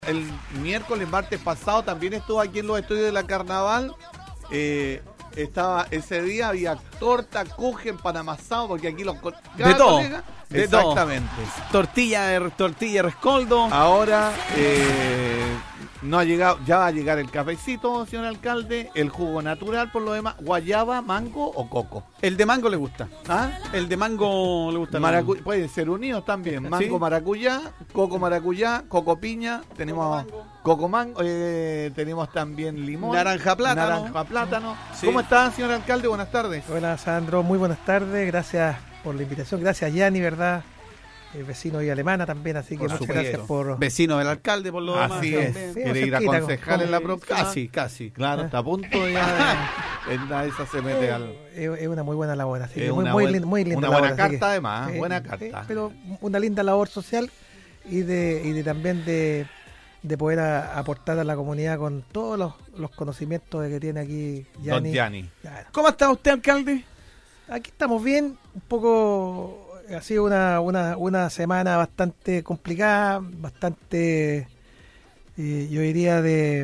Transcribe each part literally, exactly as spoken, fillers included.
El miércoles, martes pasado también estuvo aquí en los estudios de la Carnaval. Eh, estaba ese día, había torta, kuchen, pan amasado, porque aquí los... De todo, colega, de exactamente. todo. Tortilla, tortilla, rescoldo. Ahora eh, no ha llegado, ya va a llegar el cafecito, señor alcalde, el jugo natural, por lo demás, guayaba, mango o coco. El de mango le gusta. ¿Ah? El de mango le gusta. Maracu pueden ser unidos también, mango ¿Sí? maracuyá, coco maracuyá, coco piña, tenemos Coco mango. coco mango, eh, tenemos también limón, Naranja plátano. naranja plátano. Sí. ¿Cómo está, señor alcalde? Buenas tardes. Hola Sandro, muy buenas tardes, gracias por la invitación, gracias Yanni, ¿verdad? El vecino y alemana también, así que Por muchas supuesto. gracias por... Vecino del alcalde, por lo demás. Así es. también. Sí, Quiere ir a cerquita, concejal como- en la próxima. Casi, casi. Claro, está a punto ya de, en la- esa se mete al... Es, es una muy buena labor, así Es que muy, una muy, buen- lin- muy linda una labor, buena así carta que- además, sí, buena sí, carta. pero una linda labor social y de, y de también de, de poder a- aportar a la comunidad con todos los, los conocimientos de que tiene aquí Yanni. Don Yanni. Claro. ¿Cómo está usted, alcalde? Aquí estamos bien, un poco, ha sido una, una, una semana bastante complicada, bastante, eh, yo diría de,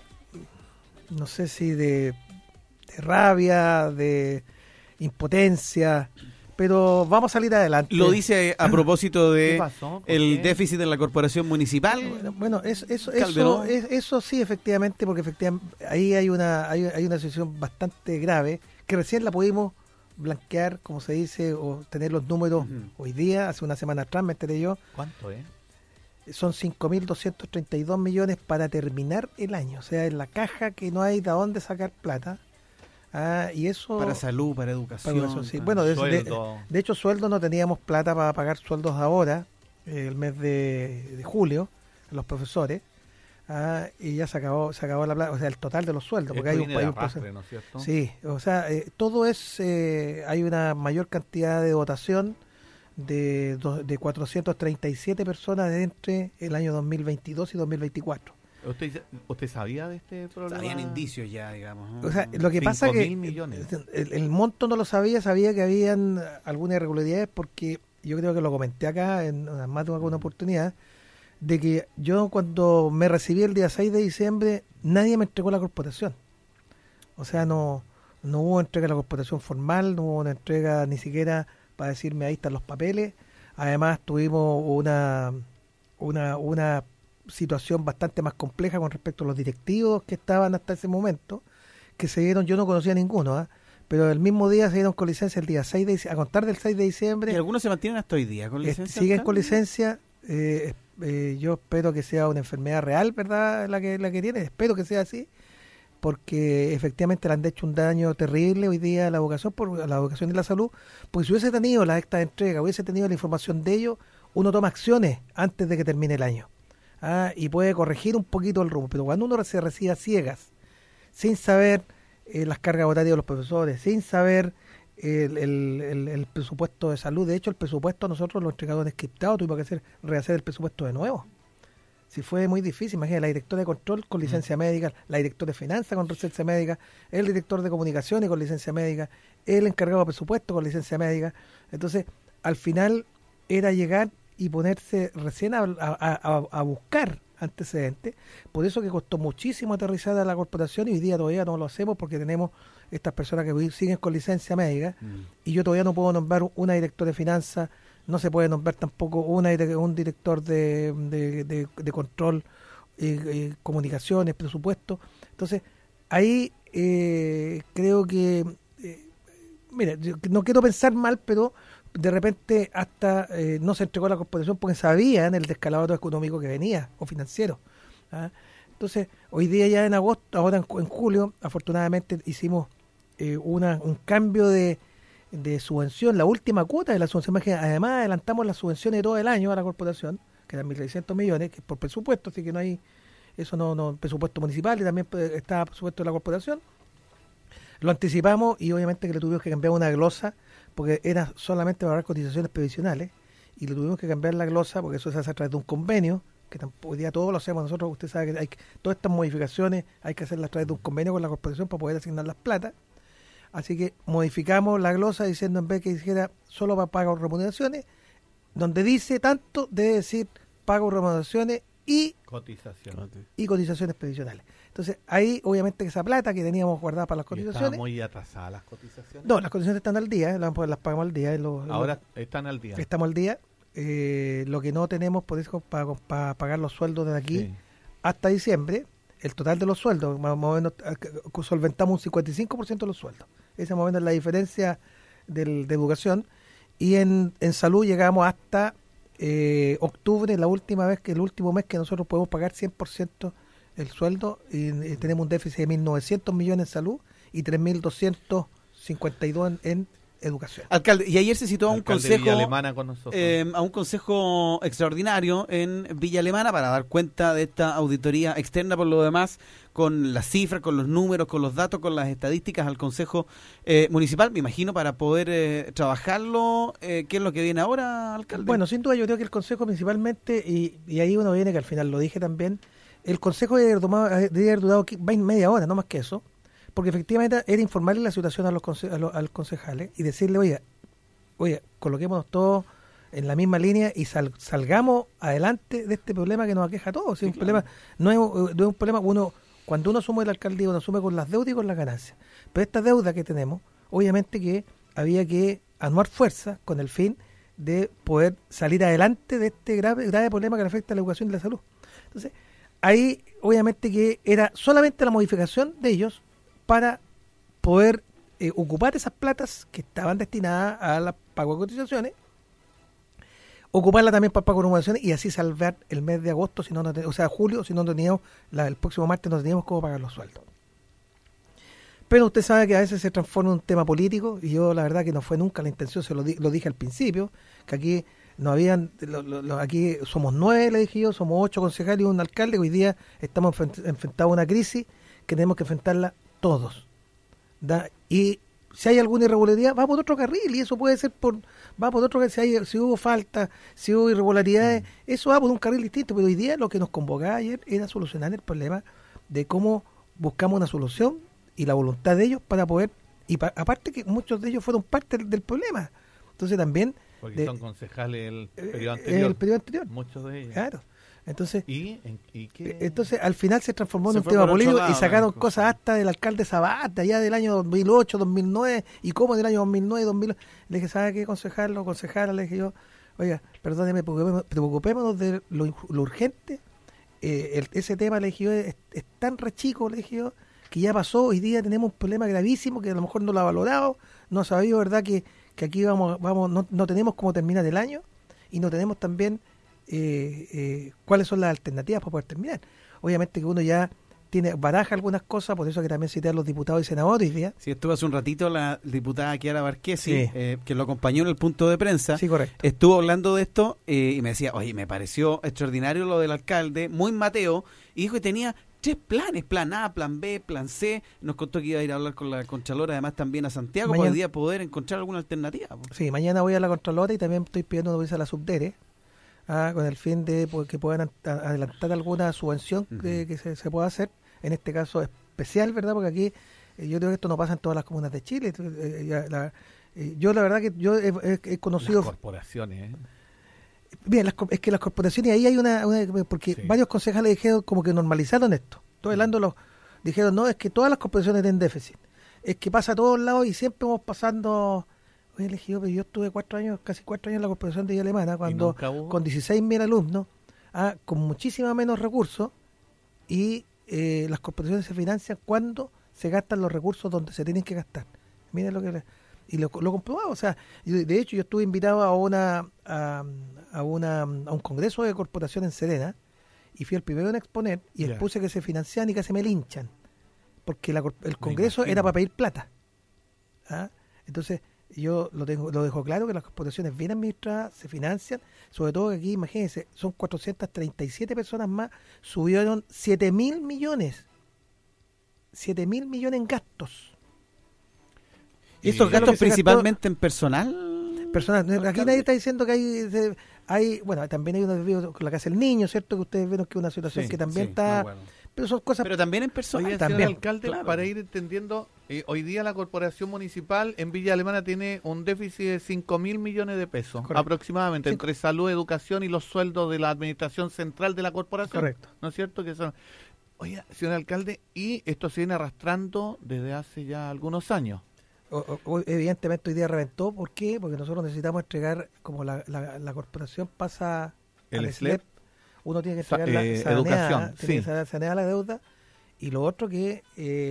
no sé si de, de rabia, de impotencia, pero vamos a salir adelante. Lo dice a propósito ¿Qué de pasó? ¿Por el qué? déficit de la corporación municipal. Bueno, bueno, eso, eso, Alcalde, eso, ¿no? es- eso sí, efectivamente, porque efectivamente ahí hay una, hay, hay una situación bastante grave que recién la pudimos blanquear, como se dice, o tener los números Ujú. hoy día, hace una semana atrás, me enteré yo, ¿Cuánto es? son cinco mil doscientos treinta y dos millones para terminar el año, o sea, en la caja que no hay de dónde sacar plata. Ah, y eso Para salud, para para educación. educación, sí. para- Bueno, de, de, Sueldo. de hecho, sueldos no teníamos plata para pagar sueldos ahora, eh, el mes de, de julio, a los profesores, ah, y ya se acabó, se acabó la plata, o sea, el total de los sueldos, porque Esto hay un, viene hay de un proceso. arrastre, ¿no es cierto? Sí, o sea, eh, todo es, eh, hay una mayor cantidad de dotación de, do- de cuatrocientas treinta y siete personas entre el año dos mil veintidós y dos mil veinticuatro. ¿Usted, ¿Usted sabía de este problema? Habían indicios ya, digamos. ¿no? O sea, lo que pasa Cinco que mil millones. el, el monto no lo sabía, sabía que habían algunas irregularidades porque yo creo que lo comenté acá en más de alguna oportunidad, de que yo cuando me recibí el día seis de diciembre, nadie me entregó la corporación. O sea, no, no hubo entrega de la corporación formal, no hubo una entrega ni siquiera para decirme ahí están los papeles. Además tuvimos una, una, una situación bastante más compleja con respecto a los directivos que estaban hasta ese momento, que se dieron, yo no conocía a ninguno, ¿ah? Pero el mismo día se dieron con licencia el día seis de diciembre, a contar del seis de diciembre, Y algunos se mantienen hasta hoy día con eh, licencia. siguen con alcalde? licencia. eh, eh, yo espero que sea una enfermedad real, ¿verdad? La que, la que tiene, espero que sea así, porque efectivamente le han hecho un daño terrible hoy día a la educación, por, a la educación y la salud, porque si hubiese tenido la esta entrega, hubiese tenido la información de ellos, uno toma acciones antes de que termine el año. Ah, y puede corregir un poquito el rumbo, pero cuando uno se recibe a ciegas, sin saber eh, las cargas horarias de los profesores, sin saber el, el, el, el presupuesto de salud, de hecho el presupuesto a nosotros lo entregaron encriptado, tuvimos que hacer, rehacer el presupuesto de nuevo. Si fue muy difícil, imagínate, la directora de control con licencia médica, la directora de finanzas con licencia médica, el director de comunicaciones con licencia médica, el encargado de presupuesto con licencia médica. Entonces, al final era llegar y ponerse recién a, a, a, a buscar antecedentes. Por eso que costó muchísimo aterrizar a la corporación y hoy día todavía no lo hacemos porque tenemos estas personas que hoy siguen con licencia médica Mm. y yo todavía no puedo nombrar una directora de finanzas, no se puede nombrar tampoco una dire- un director de, de, de- de control, eh, eh, comunicaciones, presupuesto. Entonces, ahí eh, creo que, eh, mira, yo no quiero pensar mal, pero de repente hasta eh, no se entregó la corporación porque sabían el descalabro económico que venía, o financiero. ¿Ah? Entonces, hoy día ya en agosto, ahora en, en julio, afortunadamente hicimos eh, una, un cambio de, de subvención, la última cuota de la subvención, más que además adelantamos las subvenciones de todo el año a la corporación, que eran mil seiscientos millones, que es por presupuesto, así que no hay, eso no, no presupuesto municipal y también pues, está presupuesto de la corporación. Lo anticipamos y obviamente que le tuvimos que cambiar una glosa porque era solamente para dar cotizaciones previsionales y le tuvimos que cambiar la glosa porque eso se hace a través de un convenio, que tampoco, hoy día todo lo hacemos nosotros, usted sabe que hay que- todas estas modificaciones hay que hacerlas a través de un convenio con la corporación para poder asignar las plata. Así que modificamos la glosa diciendo en vez que dijera solo para pago remuneraciones, donde dice tanto debe decir pago remuneraciones y, Cotización. y cotizaciones previsionales. Entonces, ahí obviamente esa plata que teníamos guardada para las ¿Y estaban cotizaciones... muy atrasadas las cotizaciones? No, las cotizaciones están al día, las, las pagamos al día. Lo, Ahora lo, están al día. Estamos al día. Eh, lo que no tenemos, por eso, para, para pagar los sueldos desde aquí sí. hasta diciembre, el total de los sueldos, más o menos solventamos un cincuenta y cinco por ciento de los sueldos. Esa más o menos es la diferencia del, de educación. Y en, en salud llegamos hasta eh, octubre, la última vez, que el último mes que nosotros podemos pagar cien por ciento el sueldo, y, y tenemos un déficit de mil novecientos millones en salud y tres mil doscientos cincuenta y dos en, en educación. Alcalde, y ayer se citó a un consejo Villa Alemana con nosotros. Eh, a un consejo extraordinario en Villa Alemana para dar cuenta de esta auditoría externa, por lo demás, con las cifras, con los números, con los datos, con las estadísticas al consejo eh, municipal, me imagino, para poder eh, trabajarlo. Eh, ¿Qué es lo que viene ahora, alcalde? Bueno, sin duda yo creo que el consejo principalmente, y, y ahí uno viene que al final lo dije también, el consejo debe haber, tomado, debe haber durado media hora, no más que eso, porque efectivamente era informarle la situación a los, conse- a los, a los concejales y decirle, oye, oye, coloquémonos todos en la misma línea y sal, salgamos adelante de este problema que nos aqueja a todos. Sí, un claro. problema, no, es, no es un problema, uno cuando uno asume la alcaldía, uno asume con las deudas y con las ganancias. Pero esta deuda que tenemos, obviamente que había que anuar fuerza con el fin de poder salir adelante de este grave, grave problema que le afecta a la educación y la salud. Entonces, ahí obviamente que era solamente la modificación de ellos para poder eh, ocupar esas platas que estaban destinadas a la pago de cotizaciones, ocuparla también para pago de cotizaciones y así salvar el mes de agosto, si no, no o sea, julio, si no teníamos, la, el próximo martes no teníamos cómo pagar los sueldos. Pero usted sabe que a veces se transforma en un tema político y yo la verdad que no fue nunca la intención, se lo, di, lo dije al principio, que aquí no habían, lo, lo, lo, aquí somos nueve, le dije yo, somos ocho concejales y un alcalde, que hoy día estamos enfrentados a una crisis que tenemos que enfrentarla todos, ¿da? Y si hay alguna irregularidad va por otro carril y eso puede ser por va por otro carril, si, hay, si hubo falta, si hubo irregularidades, mm. eso va por un carril distinto, pero hoy día lo que nos convocaba ayer era solucionar el problema de cómo buscamos una solución y la voluntad de ellos para poder, y pa, aparte que muchos de ellos fueron parte del, del problema, entonces también porque de, son concejales el periodo anterior, el periodo anterior, muchos de ellos, claro. Entonces, ¿Y, ¿Y qué? entonces al final se transformó se en un tema político y sacaron cosa. cosas hasta del alcalde Sabat, allá del año dos mil ocho, dos mil nueve, y cómo del año dos mil nueve, dos mil ocho. Le dije, ¿sabe qué, concejal o concejala? Le dije yo, oiga, perdóneme, preocupémonos, preocupémonos de lo, lo urgente. Eh, el, ese tema, le dije yo, es, es tan re chico, le dije yo, que ya pasó. Hoy día tenemos un problema gravísimo que a lo mejor no lo ha valorado, no ha sabido, ¿verdad?, que, que aquí vamos, vamos no, no tenemos cómo terminar el año y no tenemos también Eh, eh, cuáles son las alternativas para poder terminar. Obviamente que uno ya tiene baraja algunas cosas, por eso que también cité a los diputados y senadores hoy día. Sí, estuvo hace un ratito la diputada Kiara Barquesi, sí. eh, que lo acompañó en el punto de prensa. Sí, correcto. Estuvo hablando de esto eh, y me decía, oye, me pareció extraordinario lo del alcalde, muy Mateo, y dijo que tenía tres planes, plan A, plan B, plan C. Nos contó que iba a ir a hablar con la Contralora, además también a Santiago, mañana, para hoy día poder encontrar alguna alternativa. Po. Sí, mañana voy a la Contralora y también estoy pidiendo una visa a la Subdere. Ah, con el fin de pues, que puedan adelantar alguna subvención uh-huh. que, que se, se pueda hacer, en este caso especial, ¿verdad? Porque aquí eh, yo creo que esto no pasa en todas las comunas de Chile. Eh, ya, la, eh, yo la verdad que yo he, he, he conocido... Las corporaciones, ¿eh? Bien, las, es que las corporaciones, ahí hay una... una porque sí. varios concejales dijeron como que normalizaron esto. Estoy hablando, los dijeron, no, es que todas las corporaciones tienen déficit. Es que pasa a todos lados y siempre vamos pasando... Oye, elegido, pero yo estuve cuatro años, casi cuatro años en la Corporación de Villa Alemana, cuando con dieciséis mil alumnos, ah, con muchísima menos recursos, y eh, las corporaciones se financian cuando se gastan los recursos donde se tienen que gastar. Miren lo que... Y lo, lo comprobado, o sea, de hecho yo estuve invitado a una a, a una a un congreso de corporación en Serena, y fui el primero en exponer, y yeah. expuse que se financian y casi me linchan, porque la, el congreso era para pedir plata. ¿Ah? Entonces... Yo lo tengo, lo dejo claro que las corporaciones bien administradas se financian, sobre todo que aquí, imagínense, son cuatrocientas treinta y siete personas más, subieron siete mil millones, siete mil millones en gastos. ¿Y estos gastos principalmente en personal? Personal, aquí nadie está diciendo que hay, hay bueno, también hay unos desvíos con la casa del niño, ¿cierto? Que ustedes ven que es una situación sí, que también sí, está, no, bueno. pero son cosas. Pero también en personal. Oye, también, alcalde, claro. Para ir entendiendo Eh, hoy día la corporación municipal en Villa Alemana tiene un déficit de cinco mil millones de pesos, Correcto. aproximadamente, Cinco. entre salud, educación y los sueldos de la administración central de la corporación. Correcto. ¿No es cierto? Que son... Oiga, señor alcalde, y esto se viene arrastrando desde hace ya algunos años. O- o- evidentemente hoy día reventó. ¿Por qué? Porque nosotros necesitamos entregar, como la, la, la corporación pasa El al S L E P, uno tiene que Sa- entregar eh, la saneada, educación, tiene sí. que sa- sanear la deuda. Y lo otro que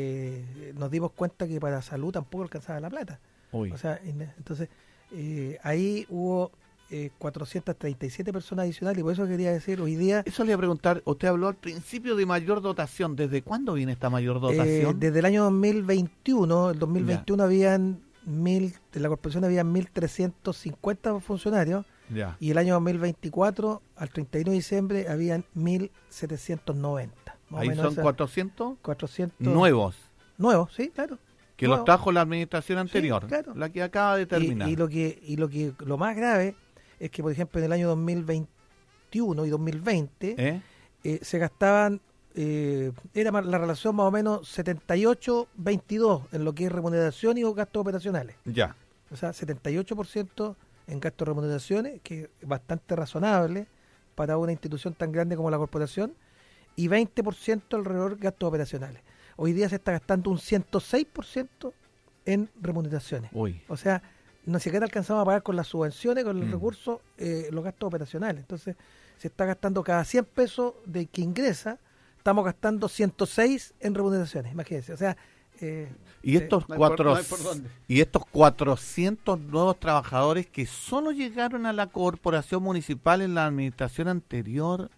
eh, nos dimos cuenta que para salud tampoco alcanzaba la plata. Uy. O sea, in- entonces eh, ahí hubo eh, cuatrocientas treinta y siete personas adicionales y por eso quería decir hoy día, Eso le iba a preguntar, usted habló al principio de mayor dotación. ¿Desde cuándo viene esta mayor eh, dotación? desde el año dos mil veintiuno, el dos mil veintiuno habían mil, de la corporación había mil trescientos cincuenta funcionarios Ya. y el año dos mil veinticuatro, al treinta y uno de diciembre, habían mil setecientos noventa. Más o Ahí menos son esa- cuatrocientos cuatrocientos nuevos, nuevos, sí, claro. que nuevos. los trajo la administración anterior, claro. la que acaba de terminar. Y, y lo que y lo que lo más grave es que, por ejemplo, en el año dos mil veintiuno y dos mil veinte ¿Eh? eh, se gastaban, eh, era ma- la relación más o menos setenta y ocho veintidós en lo que es remuneración y gastos operacionales. Ya. O sea, setenta y ocho por ciento en gastos de remuneraciones, que es bastante razonable para una institución tan grande como la corporación, y veinte por ciento alrededor de gastos operacionales. Hoy día se está gastando un ciento seis por ciento en remuneraciones. Uy. O sea, no siquiera alcanzamos a pagar con las subvenciones, con los Mm. recursos, eh, los gastos operacionales. Entonces, se está gastando cada cien pesos de que ingresa, estamos gastando ciento seis en remuneraciones, imagínense. O sea, eh, Y eh, estos no hay por- cuatro no hay por dónde. y estos cuatrocientos nuevos trabajadores que solo llegaron a la corporación municipal en la administración anterior,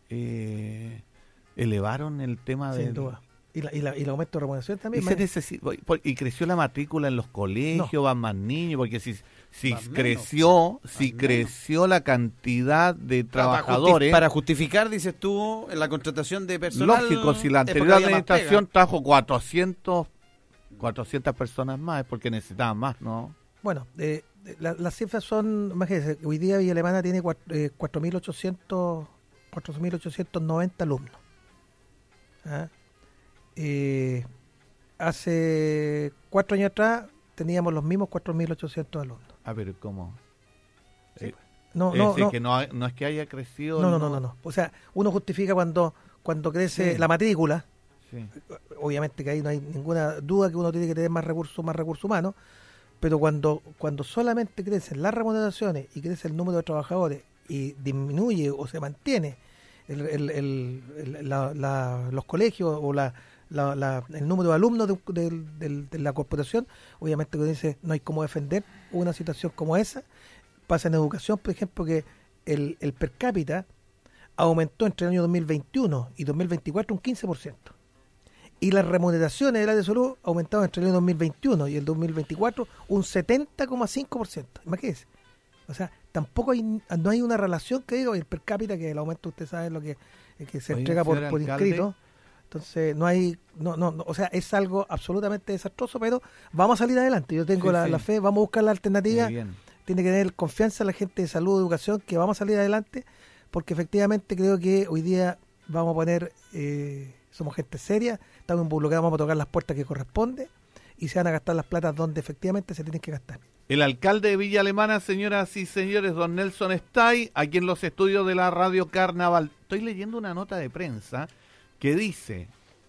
eh, elevaron el tema sin del... duda. Y, la, y, la, y el aumento de remuneración Y, también. se más- necesi- voy- por- y creció la matrícula en los colegios, van más niños, porque si, si Más menos. creció, si Más creció la cantidad de Para justi- trabajadores, Para justificar, dices tú, la contratación de personal. lógico, si la es porque anterior había más administración pega. trajo cuatrocientos, cuatrocientas personas más, es porque necesitaban más, ¿no? Bueno, eh, la- las cifras son, imagínense, hoy día Villa Alemana tiene cuat- eh, cuatro mil ochocientos noventa alumnos. ¿Ah? Eh, hace cuatro años atrás teníamos los mismos cuatro mil ochocientos alumnos. A ver, ¿cómo? Sí. Eh, No, es no, decir, no, que no, ha- no es que haya crecido... no, no, no, no, no. O sea, uno justifica cuando, cuando crece Sí. la matrícula. Sí. Obviamente que ahí no hay ninguna duda que uno tiene que tener más recursos, más recursos humanos, pero cuando, cuando solamente crecen las remuneraciones y crece el número de trabajadores y disminuye o se mantiene el, el- el- el- la- la- los colegios o la, la- la- el número de alumnos de, del- del- de la corporación, obviamente que dice no hay cómo defender una situación como esa. Pasa en educación, por ejemplo, que el, el per cápita aumentó entre el año dos mil veintiuno y dos mil veinticuatro un quince por ciento. Y las remuneraciones del área de salud aumentaron entre el año dos mil veintiuno y el dos mil veinticuatro un setenta coma cinco por ciento. Imagínense. O sea, tampoco hay, no hay una relación que diga el per cápita, que el aumento, usted sabe, es lo que, es que se Oiga, entrega por, señor por alcalde. inscrito. Entonces, no hay, no, no, no, o sea, es algo absolutamente desastroso, pero vamos a salir adelante. Yo tengo Sí, la, sí. la fe, vamos a buscar la alternativa. Muy bien. Tiene que tener confianza en la gente de salud, educación, que vamos a salir adelante, porque efectivamente creo que hoy día vamos a poner, eh, somos gente seria, estamos involucrados, vamos a tocar las puertas que corresponde y se van a gastar las platas donde efectivamente se tienen que gastar. El alcalde de Villa Alemana, señoras y señores, don Nelson Stay, aquí en los estudios de la Radio Carnaval. Estoy leyendo una nota de prensa que dice,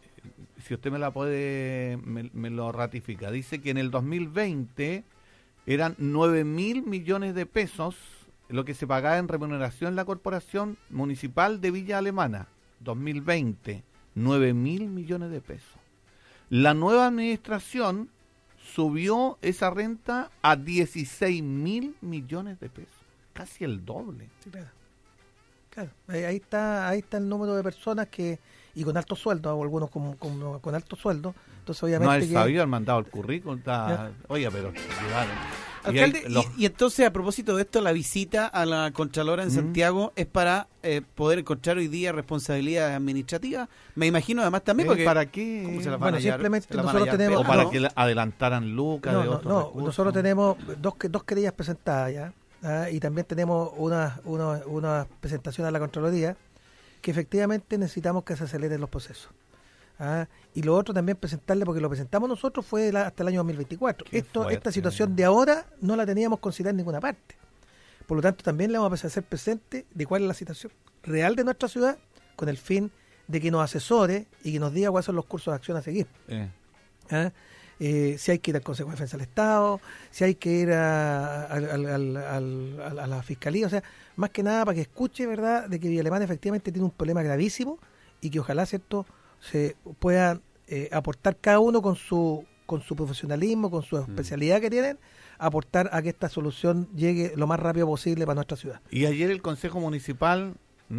si usted me la puede, me, me lo ratifica, dice que en el dos mil veinte eran nueve mil millones de pesos lo que se pagaba en remuneración en la Corporación Municipal de Villa Alemana. dos mil veinte, nueve mil millones de pesos. La nueva administración subió esa renta a dieciséis mil millones de pesos, casi el doble. Sí, claro. Claro, ahí ahí está, ahí está el número de personas que, y con alto sueldo, o algunos con, con, con alto sueldo, entonces obviamente No, él que- sabía, han mandado el currículum, está... Oiga, pero... llegaron. Y hay Alcalde, y, los- y entonces, a propósito de esto, la visita a la Contralora en Ujú. Santiago es para eh, poder encontrar hoy día responsabilidades administrativas. Me imagino además también ¿Eh? porque... ¿Para qué? ¿Cómo se las van Bueno, a hallar? simplemente Se las van a nosotros hallar tenemos- O peor, para ¿no? que le adelantaran lucas No, de no, otros no, recursos. nosotros tenemos dos, que- dos querellas presentadas ya, ¿ah? Y también tenemos una, una, una presentación a la Contraloría que efectivamente necesitamos que se aceleren los procesos. ¿ah? Y lo otro también presentarle, porque lo presentamos nosotros, fue la, hasta el año dos mil veinticuatro. Qué Esto, fuerte, esta situación eh. de ahora no la teníamos considerada en ninguna parte. Por lo tanto, también le vamos a hacer presente de cuál es la situación real de nuestra ciudad, con el fin de que nos asesore y que nos diga cuáles son los cursos de acción a seguir. Eh. ¿Ah? Eh, si hay que ir al Consejo de Defensa del Estado, si hay que ir a, a, al- al- al- a la- a la Fiscalía, o sea, más que nada para que escuche, ¿verdad?, de que Villa Alemana efectivamente tiene un problema gravísimo y que ojalá, ¿cierto?, se puedan eh, aportar cada uno con su con su profesionalismo, con su especialidad que tienen, aportar a que esta solución llegue lo más rápido posible para nuestra ciudad. Y ayer el Consejo Municipal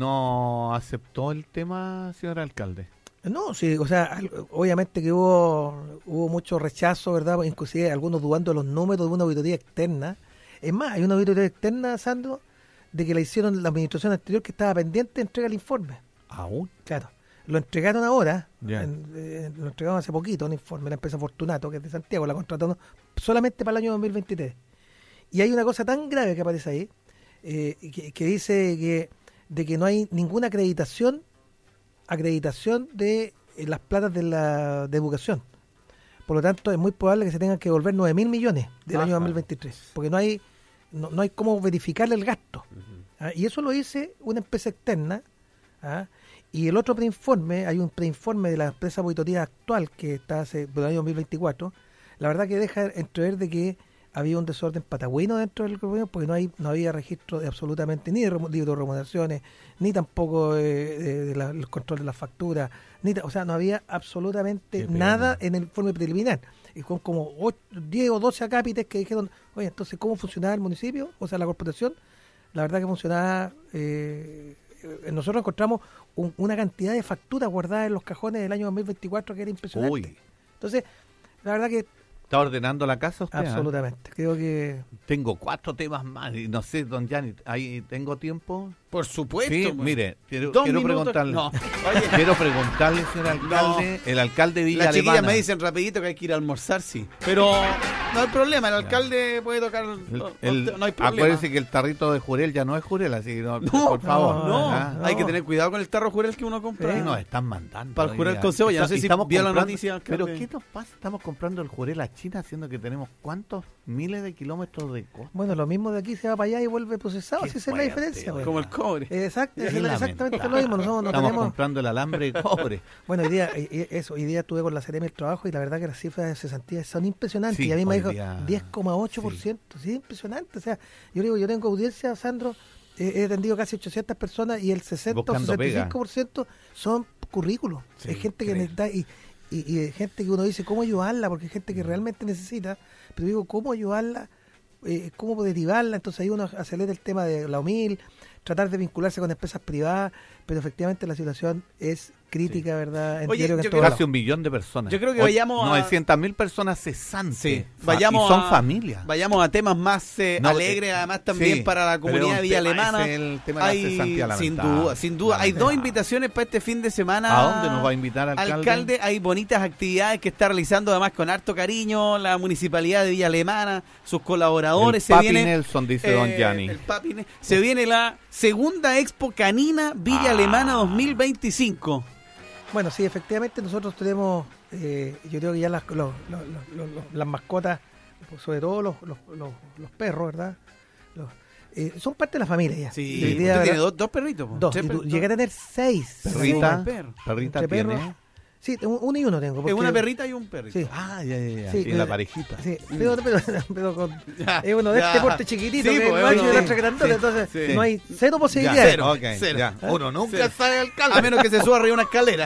no aceptó el tema, señor alcalde. No, sí, o sea, al- obviamente que hubo hubo mucho rechazo, ¿verdad? Inclusive algunos dudando de los números de una auditoría externa. Es más, hay una auditoría externa, Sandro, de que la hicieron la administración anterior que estaba pendiente de entregar el informe. ¿Aún? Claro. Lo entregaron ahora, Ya. en- eh, lo entregaron hace poquito, un informe, la empresa Fortunato, que es de Santiago, la contrataron solamente para el año dos mil veintitrés. Y hay una cosa tan grave que aparece ahí, eh, que, que dice que de que no hay ninguna acreditación acreditación de eh, las platas de la de educación. Por lo tanto, es muy probable que se tengan que devolver nueve mil millones del Ajá. año dos mil veintitrés, porque no hay no, no hay cómo verificarle el gasto. ¿Ah? Y eso lo dice una empresa externa. ¿Ah? Y el otro preinforme, hay un preinforme de la empresa auditoría actual que está hace del año dos mil veinticuatro, la verdad que deja entrever de que había un desorden patagüino dentro del gobierno, porque no hay no había registro de absolutamente ni de remo- libro de remuneraciones, ni tampoco eh, de, de la- el control de las facturas, ni ta- o sea, no había absolutamente Qué pena. nada en el informe preliminar. Y con como ocho, diez o doce acápites que dijeron, oye, entonces, ¿cómo funcionaba el municipio? O sea, la corporación, la verdad que funcionaba... Eh, eh, nosotros encontramos un- una cantidad de facturas guardadas en los cajones del año dos mil veinticuatro que era impresionante. Uy, Entonces, la verdad que ¿está ordenando la casa usted? ah? absolutamente. Creo que Tengo cuatro temas más y no sé, don Gianni, ¿ahí tengo tiempo? Por supuesto. Sí, pues. mire, quiero, Dos quiero minutos- preguntarle. No. Oye, Quiero preguntarle, señor alcalde, el alcalde de Villa las chiquillas Alemana. me dicen rapidito que hay que ir a almorzar, sí. Pero no hay problema, el alcalde puede tocar. El- no, el- no hay problema. acuérdese que el tarrito de Jurel ya no es Jurel, así que no, No, por favor. no, No, ¿ah? no. hay que tener cuidado con el tarro jurel que uno compra. Sí, nos están mandando. Para el Jurel hoy día. con cebolla. No sé Y si estamos vio la comprando- noticia, alcalde. Pero ¿qué nos pasa? Estamos comprando el Jurel a China, siendo que tenemos cuántos miles de kilómetros de costa. bueno, lo mismo de aquí se va para allá y vuelve procesado, Qué si esa es la fuerte, diferencia. güey. güey. Como el cobre. Exacto, es Qué exactamente lamentable. lo mismo. Nosotros no Estamos tenemos. comprando el alambre de cobre. Bueno, hoy día, eh, eh, eso, hoy día estuve con la Seremi del Trabajo y la verdad que las cifras de cesantías son impresionantes. Sí, y a mí me hoy dijo día- diez coma ocho por ciento. Sí. impresionante. O sea, yo digo, yo tengo audiencia, Sandro, eh, he atendido casi ochocientas personas y el sesenta o Buscando sesenta y cinco por ciento son currículos. Sí, es gente que increíble. necesita y, y, y hay gente que uno dice, ¿cómo ayudarla? Porque hay gente Mm. que realmente necesita. Pero digo, ¿cómo ayudarla? Eh, ¿Cómo derivarla? Entonces ahí uno acelera el tema de la humil, tratar de vincularse con empresas privadas, pero efectivamente la situación es crítica, ¿verdad? En Oye, diario que yo en todo creo- lado. Casi un millón de personas. Yo creo que O- vayamos a- novecientas mil personas cesantes. Sí, Fa- vayamos y son a- familias. Vayamos a temas más eh, No, alegres, eh, además también sí, para la pero comunidad es de un Villa tema, Alemana. ese es el tema de la Hay, cesantía, sin lamentable, duda, sin duda. Hay dos lamentable. invitaciones para este fin de semana. ¿A dónde nos va a invitar, alcalde? Hay bonitas actividades que está realizando además con harto cariño la municipalidad de Villa Alemana, sus colaboradores. El se Papi viene, Nelson, dice eh, don Gianni. el Papi Ne- Se viene la segunda Expo Canina Villa Ah. Alemana dos mil veinticinco. Bueno, sí, efectivamente nosotros tenemos, eh, yo creo que ya las, los- los- los- los- las mascotas, sobre todo los, los, los, los perros, ¿verdad? Los- eh, son parte de la familia ya. Sí, Y hoy usted día, tiene ¿verdad? dos, dos perritos. po. Dos. Tres Y tú per- llegué a tener seis. Perrita, Sí, perro. perrita Entre perros. tiene. Sí, un- uno y uno tengo. Es porque- una perrita y un perrito. Sí. Ah, ya, ya, ya. Sí, y la eh, parejita. Sí, pero, pero, pero con, Ya, es uno de ya. este porte chiquitito, Sí, que pues, es macho uno- y el otro grandote, sí, entonces sí. no hay cero Ya, posibilidades. cero. ok, cero. ya. Uno nunca Cero. sabe, alcalde. A menos que se suba arriba una escalera.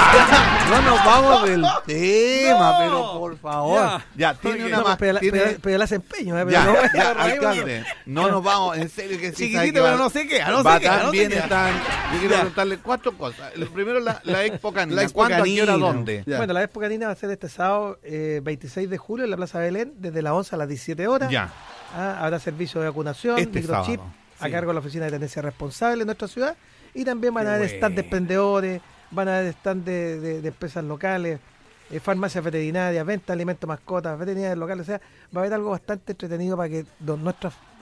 Ya, no nos vamos del tema, No. pero por favor. Ya. Ya, tiene Ok. una No, más. pero, tiene- pero, pero él hace empeño, ¿eh? Pero Ya, no, ya, no, no, alcalde, no nos vamos, en serio que sí. Chiquitito, sabe que pero va- no se queda, no va se queda, tan no se bien queda. están. Yo quiero Ya. preguntarle cuatro cosas. Lo primero, la, la Expo Canina. La Expo ¿Cuándo, a qué hora, Canina. dónde? Ya. Bueno, la Expo Canina va a ser este sábado eh, veintiséis de julio en la Plaza Belén, desde las once a las diecisiete horas. Ya. Ah, habrá servicio de vacunación, Este microchip, sábado, a sí. cargo de la Oficina de Tenencia Responsable de nuestra ciudad. Y también van Qué a haber stand de bueno. emprendedores, van a haber stand de, de- de empresas locales, eh, farmacias veterinarias, venta de alimentos mascotas, veterinarias locales. O sea, va a haber algo bastante entretenido para que don- nuestras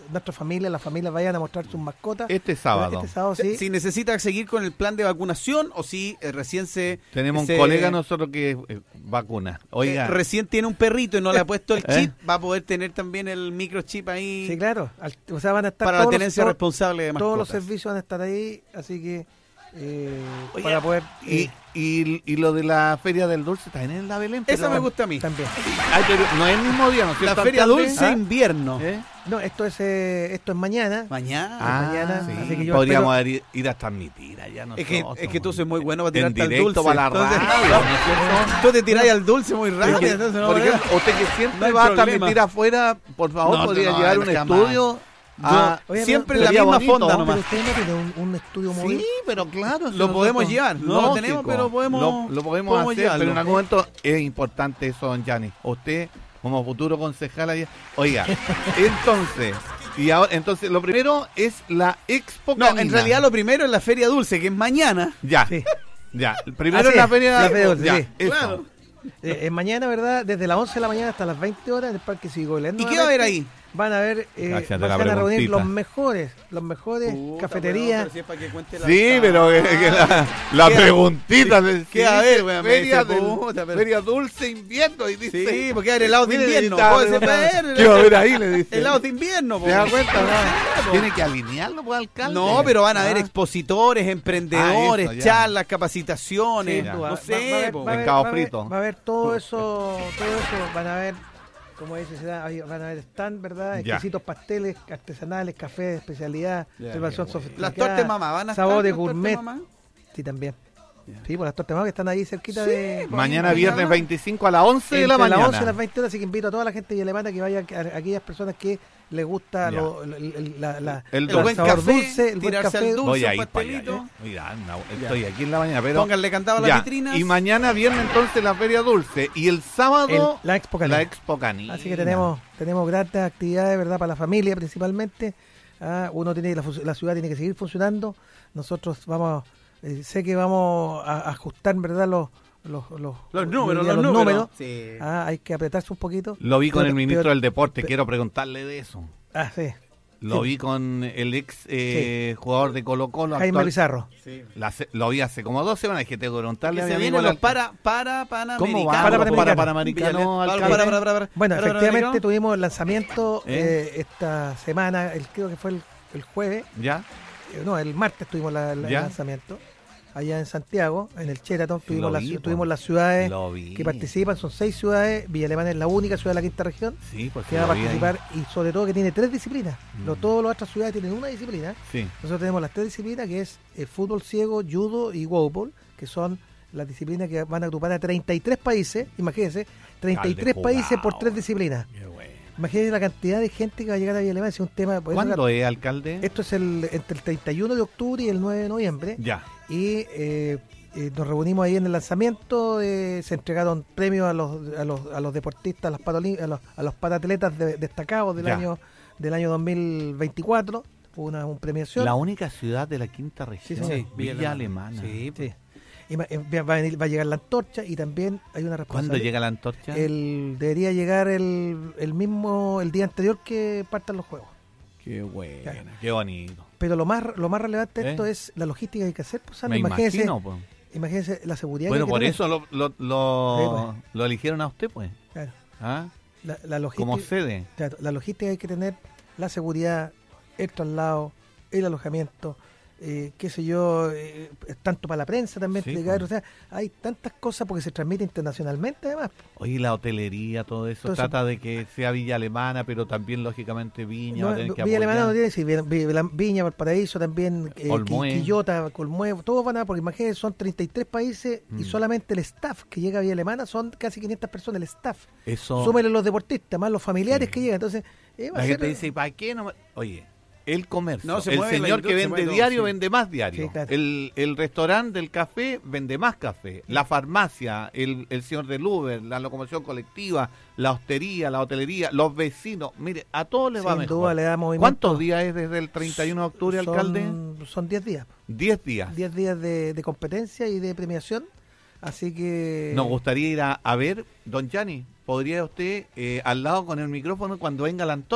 nuestra familia, las familias vayan a mostrar sus mascotas. Este sábado. Este sábado, sí. Si necesita seguir con el plan de vacunación o si eh, recién se... Tenemos se- un colega nosotros que eh, vacuna. Oiga, eh, recién tiene un perrito y no le ha puesto el ¿Eh? chip, va a poder tener también el microchip ahí Sí, claro. Al- o sea, van a estar para la todos los- tenencia todos- responsable de mascotas. Todos los servicios van a estar ahí, así que eh, Oye, para poder... y, eh, y, y lo de la Feria del Dulce también en la Belén. Esa pero- me gusta a mí. también. Ay, pero no es el mismo día, ¿no es La cierto, Feria alcalde? Dulce ¿Ah? Invierno. ¿Eh? No, esto es eh, esto es mañana. Mañana. Ah, mañana, sí. así que yo Podríamos espero- ir, ir a transmitir allá Es que, nosotros, es que tú man. sos muy bueno para En tirarte al directo dulce. para la Entonces, radio, ¿no es cierto? tú te tirás al dulce muy rápido. Porque, entonces no por voy a- ejemplo, usted que siempre no hay va a problema. transmitir afuera, por favor, No, podría no, llevar no, un jamás. estudio. Yo a- Oye, siempre pero- en la sería misma bonito, fonda ¿no? Pero nomás. usted no tiene un, un estudio móvil. Sí, pero claro. si Lo podemos nosotros- llevar. No lo Lógico. tenemos, pero podemos- Lo, lo podemos, podemos hacer, llevarlo. pero en algún momento es importante eso, don Gianni. Usted, como futuro concejal allá. Oiga, entonces, y ahora, entonces, lo primero es la Expo No, en Canina. realidad lo primero es la Feria Dulce, que es mañana. Ya, Sí. ya. Primero Así es la es, feria, la Feria Dulce, ya, sí. eso. Claro. Eh, eh, mañana, ¿verdad? Desde las once de la mañana hasta las veinte horas en el Parque Cívico Belén. ¿Y qué va a haber ahí? Van a ver, eh, Cállate van la a reunir preguntita. los mejores, los mejores cafeterías. Sí, Sí, pero que, que la, la ¿Qué- preguntita qué- del qué a ver, weón? Me feria, dice, del- puta, pero- feria dulce invierno y dice Sí, porque va a haber helados de mire, invierno. está Puede ser preguntando, ver, ¿qué va a haber ahí? Le dice. helados de invierno. po. ¿Se da cuenta? Sí, No? po. Tiene que alinearlo, pues, alcalde. No, pero van a haber Ah. expositores, emprendedores, Ah, eso, ya. charlas, capacitaciones, Sin duda. no Va- sé, va a haber- po. va a haber- Pescado va a haber- frito. Va a haber todo eso, todo eso, van a ver, como dice, será- hay- van a haber stand, ¿verdad? Ya. Exquisitos pasteles artesanales, café de especialidad, Ya, preparación qué bueno. sofisticada, Las tortas mamá van a estar. sabores las tortas gourmet. mamá? Sí, también. Ya. Sí, pues las tortas mamá que están ahí cerquita Sí, de... pues, Mañana ahí viernes habla. veinticinco a las once de la Entre mañana. las once y las veinte horas, así que invito a toda la gente de Alemania que vaya, a, a aquellas personas que les gusta Ya. lo, el, el- la, la- El el buen sabor café, dulce, el buen tirarse café. al dulce. Voy a un ir para allá. pastelito. ¿eh? Mira, no, estoy aquí en la mañana, pero... Pónganle candado a las Ya, vitrinas. y mañana viernes entonces la feria dulce. Y el sábado El- la Expo Canina. la Expo Canina. Así que tenemos tenemos grandes actividades, ¿verdad? Para la familia principalmente. Ah, uno tiene la, fu- la ciudad tiene que seguir funcionando. Nosotros vamos, eh, sé que vamos a, a ajustar, ¿verdad? Los los, los, Los yo números, diría los números. números. Sí. Ah, hay que apretarse un poquito. Lo vi con Pero- el ministro pero- del Deporte, pero- quiero preguntarle de eso. Ah, sí. Lo Sí. vi con el ex eh, jugador de Colo Colo. Jaime actual. Pizarro. Sí. La se- lo vi hace como dos semanas, dije, tengo que preguntarle Que a mi se amigo vienen el los para, para panamericanos. ¿Cómo va? Para Para Panamericano. Panamericano, Para, alcalde. para, para, para, para. Bueno, Para, efectivamente Panamericano. tuvimos el lanzamiento ¿Eh? eh, esta semana, el, creo que fue el, el jueves, ¿Ya? eh, no, el martes tuvimos la- la- el ¿Ya? lanzamiento. Allá en Santiago, en el Sheraton, Sí, tuvimos, lo las, vi, po. tuvimos las ciudades Lo vi. que participan, son seis ciudades, Villa Alemana es la única ciudad de la quinta región Sí, pues que sí, va a lo vi ahí. participar y sobre todo que tiene tres disciplinas. Mm. Lo- todas las otras ciudades tienen una disciplina. Sí. Nosotros tenemos las tres disciplinas que es el fútbol ciego, judo y wobble, que son las disciplinas que van a agrupar a treinta y tres países, imagínense, treinta y tres Alde países por jugado. tres disciplinas. Qué bueno. Imagínense la cantidad de gente que va a llegar a Villa Alemana, es un tema... por eso ¿Cuándo la- es, alcalde? Esto es el, entre el treinta y uno de octubre y el nueve de noviembre. Ya. Y eh, eh, nos reunimos ahí en el lanzamiento, eh, se entregaron premios a los, a los, a los deportistas, a los, patoli- a los, a los patatletas de- destacados del Ya. año del año dos mil veinticuatro. Fue una, una premiación. La única ciudad de la quinta región. Sí, señor. Sí, Villa, Alemana. Sí, Sí. Y ma- eh, va, a venir- va a llegar la antorcha y también hay una ¿Cuándo responsabilidad. llega la antorcha? El, debería llegar el, el mismo, el día anterior que partan los juegos. Qué bueno, Claro. qué bonito. Pero lo más lo más relevante de ¿Eh? esto es la logística que hay que hacer. Pues, Sandro. Me imagínese, imagino, pues. imagínese la seguridad Bueno, que hay por que eso lo, lo, lo, Sí, pues. lo eligieron a usted, pues. tener. Claro. ¿Ah? La, la logística, Como sede. claro, la logística hay que tener, la seguridad, el traslado, el alojamiento, eh, qué sé yo, eh, tanto para la prensa también, Sí, llegar, pues. o sea, hay tantas cosas porque se transmite internacionalmente además. Oye, la hotelería, todo eso, Todo eso. trata de que sea Villa Alemana, pero también, lógicamente, Viña. No, va a tener que Villa Alemana no apoyar. tiene, sí, Villa- Villa- Viña, Valparaíso también, eh, Olmué. Qui- Quillota, Colmue, todos van a, porque imagínense, son treinta y tres países y Mm. solamente el staff que llega a Villa Alemana son casi quinientas personas, el staff. Eso. Súmele los deportistas, más los familiares Sí. que llegan, entonces... eh, va La a gente ser- dice, ¿para qué no? me-?" Oye, el comercio, No, se el mueve la señor que industria, se vende mueve diario todo, sí. vende más diario. Sí, claro. el, el restaurante del café vende más café. La farmacia, el, el señor del Uber, la locomoción colectiva, la hostería, la hotelería, los vecinos. Mire, a todos les va Sin mejor. duda le da movimiento. ¿Cuántos días es desde el treinta y uno de octubre, Son- alcalde? Son diez días. Diez días. diez días de, de competencia y de premiación. Así que... Nos gustaría ir a, a ver, don Gianni, ¿podría usted eh, al lado con el micrófono cuando venga la antorcha?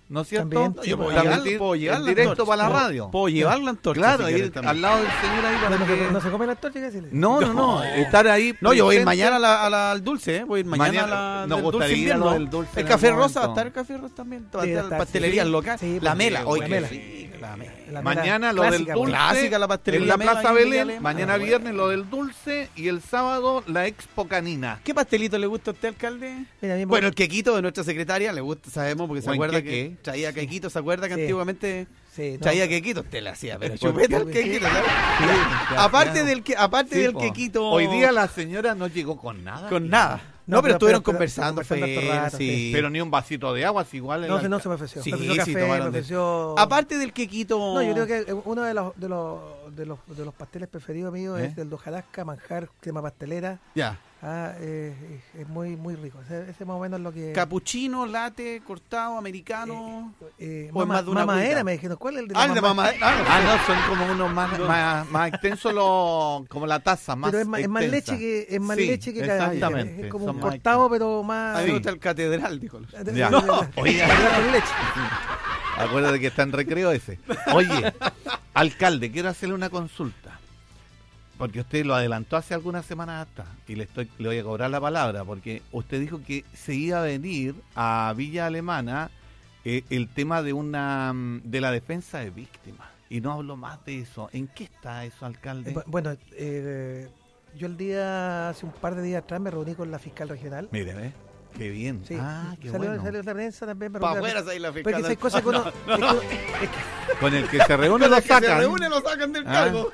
¿no es cierto? También, No, sí, yo puedo pues, llegar, Transmitir puedo llevar en la directo antorcha. para la Puedo- radio. Puedo llevar la antorcha. Claro, si ir quieres también. al lado del señor ahí para no, se, que... no se come la antorcha, ¿qué decirle? No, no, no, estar ahí. No, yo voy a ir presente. mañana a la- a la- al dulce, ¿eh? Voy a ir mañana, Mañana, a la, nos del gustaría dulce ir a lo invierno. del dulce El en Café algún Rosa, va a momento. estar el Café Rosa también. Va a Sí, estar está- pastelerías sí, locales. sí, la porque- mela, oye, la qué mela. rica, la mela. La Mañana lo clásica, del dulce, Clásica la pastelería en la Mela Plaza ahí en Belén, Villa mañana Alemana. viernes lo del dulce y el sábado la Expo Canina. ¿Qué pastelito le gusta a usted, alcalde? Mira, a mí me- Bueno, el quequito de nuestra secretaria le gusta, sabemos, porque se Buen acuerda queque. que traía quequito, ¿se acuerda que Sí. antiguamente sí, no, traía quequito? Usted le hacía, pero Eh, chupeta el sí. quequito, ¿sabes? Sí, Aparte claro. del que, aparte Sí, del po. quequito. Hoy día la señora no llegó con nada. con aquí. nada. No, No, pero pero- estuvieron pero- conversando, conversando fue, harto rato, sí. sí. Pero ni un vasito de agua, si igual. No, el se- no alca- se me ofreció. Sí, me ofreció sí, café, me tomaron de- ofreció... Aparte del quequito. No, yo creo que uno de los de los de los, de los pasteles preferidos míos ¿Eh? es el de hojarasca, manjar, crema pastelera. Ya. Ah, eh, es, es muy muy rico. Ese, ese más o menos es lo que... Capuchino, latte, cortado, americano. Eh, o es mama- más de una mamadera, agüita. me dijeron. ¿Cuál es el de Ah, el de mamá? mamá. Ah, no, Ah, no, son como unos más, más, más extensos, los- como la taza, más Pero es más, es más extensa. leche que es más Sí, leche que cagada. exactamente, Es como son un más cortado, pero más... A mí Sí. me gusta el catedral, dijo. Ya. No, Oiga. con leche. Acuérdate que está en recreo ese. Oye, alcalde, quiero hacerle una consulta. Porque usted lo adelantó hace algunas semanas hasta. Y le estoy le voy a cobrar la palabra. Porque usted dijo que se iba a venir a Villa Alemana eh, el tema de una mm, de la defensa de víctimas. Y no hablo más de eso. ¿En qué está eso, alcalde? Eh, bu- Bueno, eh, yo el día, hace un par de días atrás, me reuní con la fiscal regional. Mire, ¿ves? Qué bien. Sí, Ah, qué salió, bueno. salió en la prensa también. me Para reuní- afuera ahí la Porque fiscal. si hay cosas que uno... es que- es que- Con el que se reúne lo Los que se sacan. reúnen lo sacan del Ah. cargo.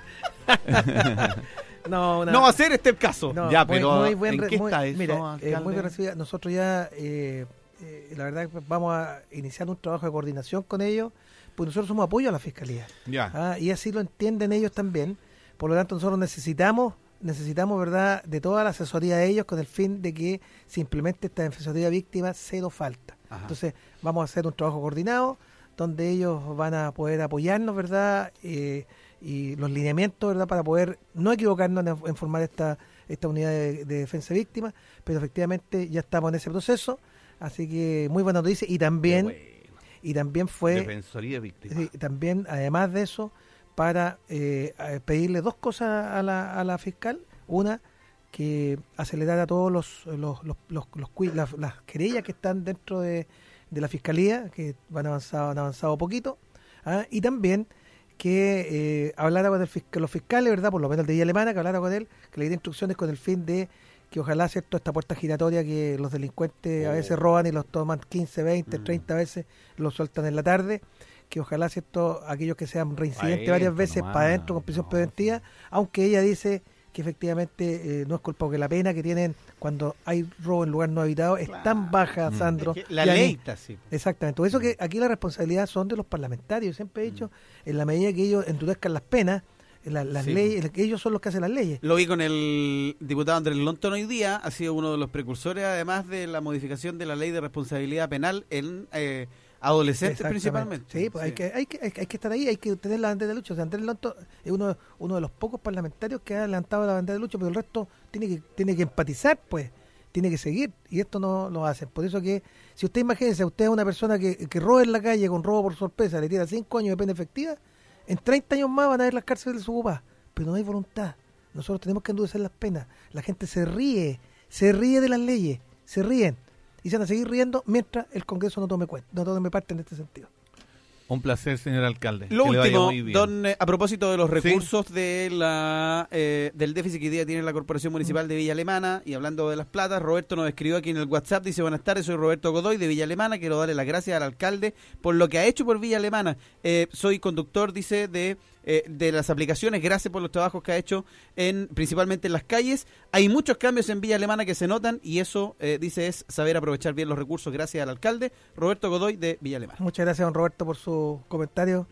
no, una- No va a ser este el caso. no, Ya, muy- pero muy buen ¿en re- qué muy- está eso, Mira, eh, alcalde? muy bien recibida. Nosotros ya, eh, eh, la verdad, que vamos a iniciar un trabajo de coordinación con ellos, pues nosotros somos apoyo a la fiscalía. Ya. Ah, y así lo entienden ellos también. Por lo tanto, nosotros necesitamos, necesitamos, ¿verdad?, de toda la asesoría de ellos con el fin de que se implemente esta asesoría víctima cero falta. Ajá. Entonces, vamos a hacer un trabajo coordinado donde ellos van a poder apoyarnos, ¿verdad?, Eh, y los lineamientos, ¿verdad?, para poder no equivocarnos en, en formar esta esta unidad de, de defensa de víctimas, pero efectivamente ya estamos en ese proceso, así que muy buena noticia. Y también, y también fue... Defensoría de víctimas. Sí, también, además de eso, para eh, a- pedirle dos cosas a la, a la fiscal. Una, que acelerara todos los, los, los, los, los cui- las, las querellas que están dentro de, de la fiscalía, que van avanzado, han avanzado poquito. ¿Ah? Y también que eh, hablara con el fis- con los fiscales, ¿verdad? Por lo menos el de Villa Alemana, que hablara con él, que le diera instrucciones con el fin de que ojalá, ¿cierto?, esta puerta giratoria que los delincuentes a veces roban y los toman quince, veinte, Mm. treinta veces, los sueltan en la tarde, que ojalá, ¿cierto?, aquellos que sean reincidentes Adentro varias veces nomás, para adentro con prisión no, preventiva, aunque ella dice que efectivamente eh, no es culpa, porque la pena que tienen cuando hay robo en lugar no habitado es Claro. tan baja, Mm. Sandro. Es que la Yani. ley está así. Exactamente. Por eso que aquí la responsabilidad son de los parlamentarios. Siempre he dicho, en la medida que ellos endurezcan las penas, la- las Sí, leyes, ellos son los que hacen las leyes. Lo vi con el diputado Andrés Lonton hoy día, ha sido uno de los precursores además de la modificación de la ley de responsabilidad penal en eh, adolescentes Exactamente. principalmente. Sí, pues Hay, que, hay, que, hay, que- hay que estar ahí, hay que tener la bandera de lucha. O sea, Andrés Lonto es uno, uno de los pocos parlamentarios que ha levantado la bandera de lucha, pero el resto tiene que, tiene que empatizar, pues, tiene que seguir, y esto no lo hacen. Por eso que, si usted imagínese, usted es una persona que, que roba en la calle con robo por sorpresa, le tira cinco años de pena efectiva, en treinta años más van a ver las cárceles desocupadas, pero no hay voluntad. Nosotros tenemos que endurecer las penas. La gente se ríe, se ríe de las leyes, se ríen. Y se van a seguir riendo mientras el Congreso no tome cuenta, no tome parte en este sentido. Un placer, señor alcalde. Lo Que le vaya último, muy bien. don, eh, a propósito de los Sí. recursos de la eh, del déficit que hoy día tiene la Corporación Municipal de Villa Alemana, y hablando de las platas, Roberto nos escribió aquí en el WhatsApp, dice: buenas tardes, soy Roberto Godoy de Villa Alemana, quiero darle las gracias al alcalde por lo que ha hecho por Villa Alemana. Eh, soy conductor, dice, de eh, de las aplicaciones, gracias por los trabajos que ha hecho en principalmente en las calles. Hay muchos cambios en Villa Alemana que se notan, y eso, eh, dice, es saber aprovechar bien los recursos. Gracias al alcalde Roberto Godoy de Villa Alemana. Muchas gracias, don Roberto, por su comentario.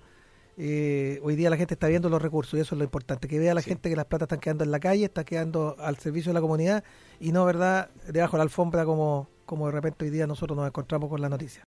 Eh, hoy día la gente está viendo los recursos, y eso es lo importante, que vea la Sí. gente que las platas están quedando en la calle, está quedando al servicio de la comunidad, y no, ¿verdad?, debajo de la alfombra como, como de repente hoy día nosotros nos encontramos con la noticia.